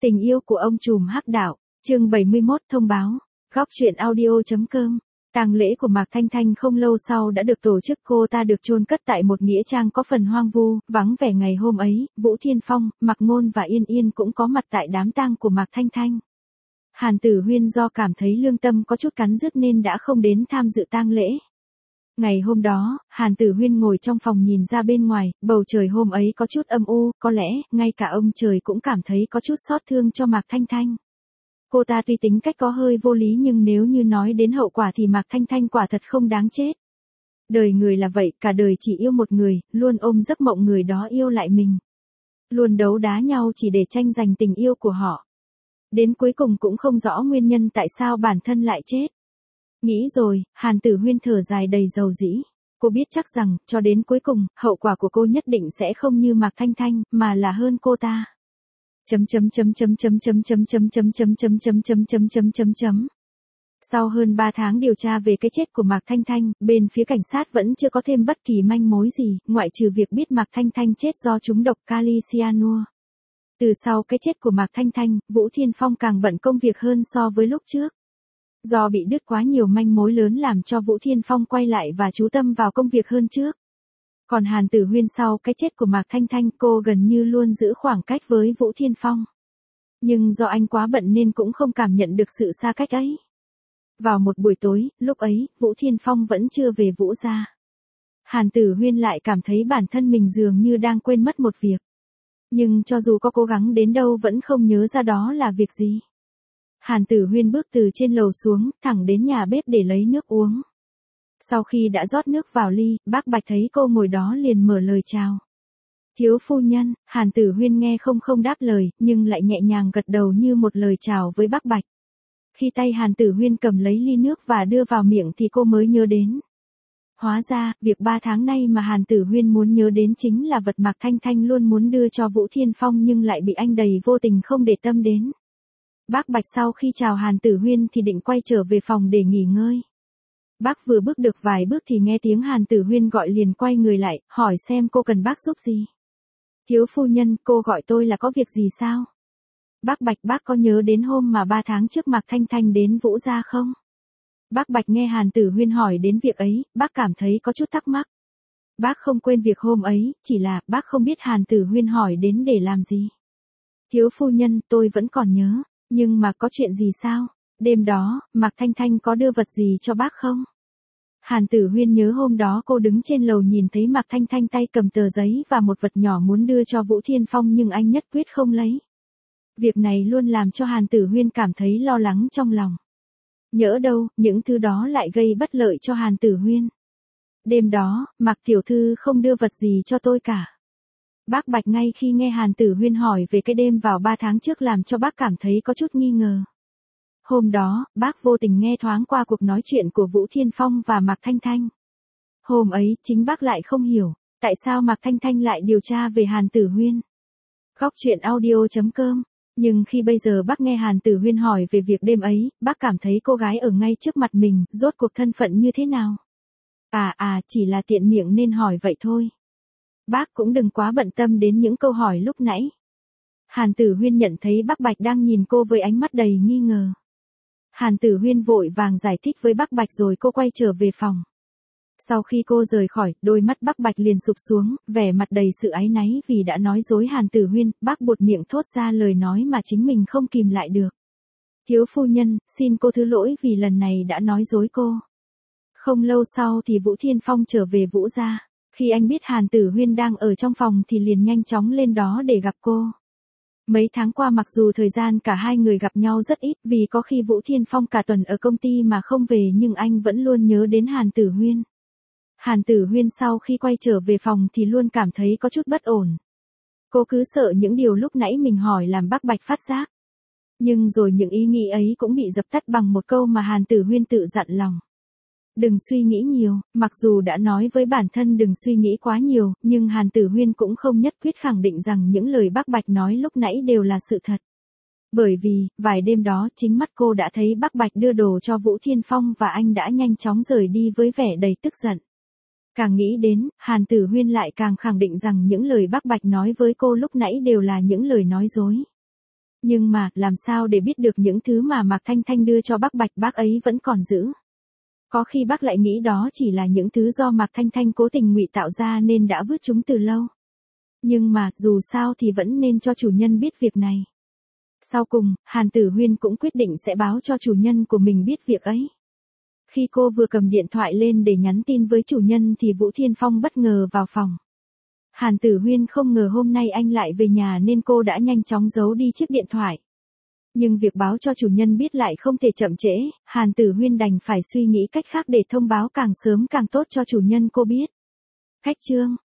Tình yêu của ông trùm hắc đạo, chương 71 thông báo, góc truyện audio.com. Tang lễ của Mạc Thanh Thanh không lâu sau đã được tổ chức, cô ta được chôn cất tại một nghĩa trang có phần hoang vu, vắng vẻ. Ngày hôm ấy, Vũ Thiên Phong, Mạc Ngôn và Yên Yên cũng có mặt tại đám tang của Mạc Thanh Thanh. Hàn Tử Huyên do cảm thấy lương tâm có chút cắn rứt nên đã không đến tham dự tang lễ. Ngày hôm đó, Hàn Tử Huyên ngồi trong phòng nhìn ra bên ngoài, bầu trời hôm ấy có chút âm u, có lẽ, ngay cả ông trời cũng cảm thấy có chút xót thương cho Mạc Thanh Thanh. Cô ta tuy tính cách có hơi vô lý nhưng nếu như nói đến hậu quả thì Mạc Thanh Thanh quả thật không đáng chết. Đời người là vậy, cả đời chỉ yêu một người, luôn ôm giấc mộng người đó yêu lại mình. Luôn đấu đá nhau chỉ để tranh giành tình yêu của họ. Đến cuối cùng cũng không rõ nguyên nhân tại sao bản thân lại chết. Nghĩ rồi, Hàn Tử Huyên thở dài đầy dầu dĩ. Cô biết chắc rằng, cho đến cuối cùng, hậu quả của cô nhất định sẽ không như Mạc Thanh Thanh, mà là hơn cô ta. Sau hơn 3 tháng điều tra về cái chết của Mạc Thanh Thanh, bên phía cảnh sát vẫn chưa có thêm bất kỳ manh mối gì, ngoại trừ việc biết Mạc Thanh Thanh chết do trúng độc kali cyanua. Từ sau cái chết của Mạc Thanh Thanh, Vũ Thiên Phong càng bận công việc hơn so với lúc trước. Do bị đứt quá nhiều manh mối lớn làm cho Vũ Thiên Phong quay lại và chú tâm vào công việc hơn trước. Còn Hàn Tử Huyên sau cái chết của Mạc Thanh Thanh, cô gần như luôn giữ khoảng cách với Vũ Thiên Phong. Nhưng do anh quá bận nên cũng không cảm nhận được sự xa cách ấy. Vào một buổi tối, lúc ấy, Vũ Thiên Phong vẫn chưa về Vũ gia. Hàn Tử Huyên lại cảm thấy bản thân mình dường như đang quên mất một việc. Nhưng cho dù có cố gắng đến đâu vẫn không nhớ ra đó là việc gì. Hàn Tử Huyên bước từ trên lầu xuống, thẳng đến nhà bếp để lấy nước uống. Sau khi đã rót nước vào ly, bác Bạch thấy cô ngồi đó liền mở lời chào. Thiếu phu nhân, Hàn Tử Huyên nghe không đáp lời, nhưng lại nhẹ nhàng gật đầu như một lời chào với bác Bạch. Khi tay Hàn Tử Huyên cầm lấy ly nước và đưa vào miệng thì cô mới nhớ đến. Hóa ra, việc 3 tháng nay mà Hàn Tử Huyên muốn nhớ đến chính là vật Mạc Thanh Thanh luôn muốn đưa cho Vũ Thiên Phong nhưng lại bị anh đầy vô tình không để tâm đến. Bác Bạch sau khi chào Hàn Tử Huyên thì định quay trở về phòng để nghỉ ngơi. Bác vừa bước được vài bước thì nghe tiếng Hàn Tử Huyên gọi liền quay người lại, hỏi xem cô cần bác giúp gì. Thiếu phu nhân, cô gọi tôi là có việc gì sao? Bác Bạch, bác có nhớ đến hôm mà 3 tháng trước Mạc Thanh Thanh đến Vũ gia không? Bác Bạch nghe Hàn Tử Huyên hỏi đến việc ấy, bác cảm thấy có chút thắc mắc. Bác không quên việc hôm ấy, chỉ là bác không biết Hàn Tử Huyên hỏi đến để làm gì. Thiếu phu nhân, tôi vẫn còn nhớ, nhưng mà có chuyện gì sao? Đêm đó, Mạc Thanh Thanh có đưa vật gì cho bác không? Hàn Tử Huyên nhớ hôm đó cô đứng trên lầu nhìn thấy Mạc Thanh Thanh tay cầm tờ giấy và một vật nhỏ muốn đưa cho Vũ Thiên Phong nhưng anh nhất quyết không lấy. Việc này luôn làm cho Hàn Tử Huyên cảm thấy lo lắng trong lòng. Nhỡ đâu, những thứ đó lại gây bất lợi cho Hàn Tử Huyên. Đêm đó, Mạc tiểu thư không đưa vật gì cho tôi cả. Bác Bạch ngay khi nghe Hàn Tử Huyên hỏi về cái đêm vào 3 tháng trước làm cho bác cảm thấy có chút nghi ngờ. Hôm đó, bác vô tình nghe thoáng qua cuộc nói chuyện của Vũ Thiên Phong và Mạc Thanh Thanh. Hôm ấy, chính bác lại không hiểu, tại sao Mạc Thanh Thanh lại điều tra về Hàn Tử Huyên. Góc truyện audio.com. Nhưng khi bây giờ bác nghe Hàn Tử Huyên hỏi về việc đêm ấy, bác cảm thấy cô gái ở ngay trước mặt mình, rốt cuộc thân phận như thế nào? Chỉ là tiện miệng nên hỏi vậy thôi. Bác cũng đừng quá bận tâm đến những câu hỏi lúc nãy. Hàn Tử Huyên nhận thấy bác Bạch đang nhìn cô với ánh mắt đầy nghi ngờ. Hàn Tử Huyên vội vàng giải thích với bác Bạch rồi cô quay trở về phòng. Sau khi cô rời khỏi, đôi mắt bác Bạch liền sụp xuống, vẻ mặt đầy sự áy náy vì đã nói dối Hàn Tử Huyên, bác buột miệng thốt ra lời nói mà chính mình không kìm lại được. Thiếu phu nhân, xin cô thứ lỗi vì lần này đã nói dối cô. Không lâu sau thì Vũ Thiên Phong trở về Vũ gia. Khi anh biết Hàn Tử Huyên đang ở trong phòng thì liền nhanh chóng lên đó để gặp cô. Mấy tháng qua mặc dù thời gian cả hai người gặp nhau rất ít vì có khi Vũ Thiên Phong cả tuần ở công ty mà không về nhưng anh vẫn luôn nhớ đến Hàn Tử Huyên. Hàn Tử Huyên sau khi quay trở về phòng thì luôn cảm thấy có chút bất ổn. Cô cứ sợ những điều lúc nãy mình hỏi làm bác Bạch phát giác. Nhưng rồi những ý nghĩ ấy cũng bị dập tắt bằng một câu mà Hàn Tử Huyên tự dặn lòng. Đừng suy nghĩ nhiều, mặc dù đã nói với bản thân đừng suy nghĩ quá nhiều, nhưng Hàn Tử Huyên cũng không nhất quyết khẳng định rằng những lời bác Bạch nói lúc nãy đều là sự thật. Bởi vì, vài đêm đó chính mắt cô đã thấy bác Bạch đưa đồ cho Vũ Thiên Phong và anh đã nhanh chóng rời đi với vẻ đầy tức giận. Càng nghĩ đến, Hàn Tử Huyên lại càng khẳng định rằng những lời bác Bạch nói với cô lúc nãy đều là những lời nói dối. Nhưng mà, làm sao để biết được những thứ mà Mạc Thanh Thanh đưa cho bác Bạch bác ấy vẫn còn giữ? Có khi bác lại nghĩ đó chỉ là những thứ do Mạc Thanh Thanh cố tình ngụy tạo ra nên đã vứt chúng từ lâu. Nhưng mà, dù sao thì vẫn nên cho chủ nhân biết việc này. Sau cùng, Hàn Tử Huyên cũng quyết định sẽ báo cho chủ nhân của mình biết việc ấy. Khi cô vừa cầm điện thoại lên để nhắn tin với chủ nhân thì Vũ Thiên Phong bất ngờ vào phòng. Hàn Tử Huyên không ngờ hôm nay anh lại về nhà nên cô đã nhanh chóng giấu đi chiếc điện thoại. Nhưng việc báo cho chủ nhân biết lại không thể chậm trễ, Hàn Tử Huyên đành phải suy nghĩ cách khác để thông báo càng sớm càng tốt cho chủ nhân cô biết. Khách chương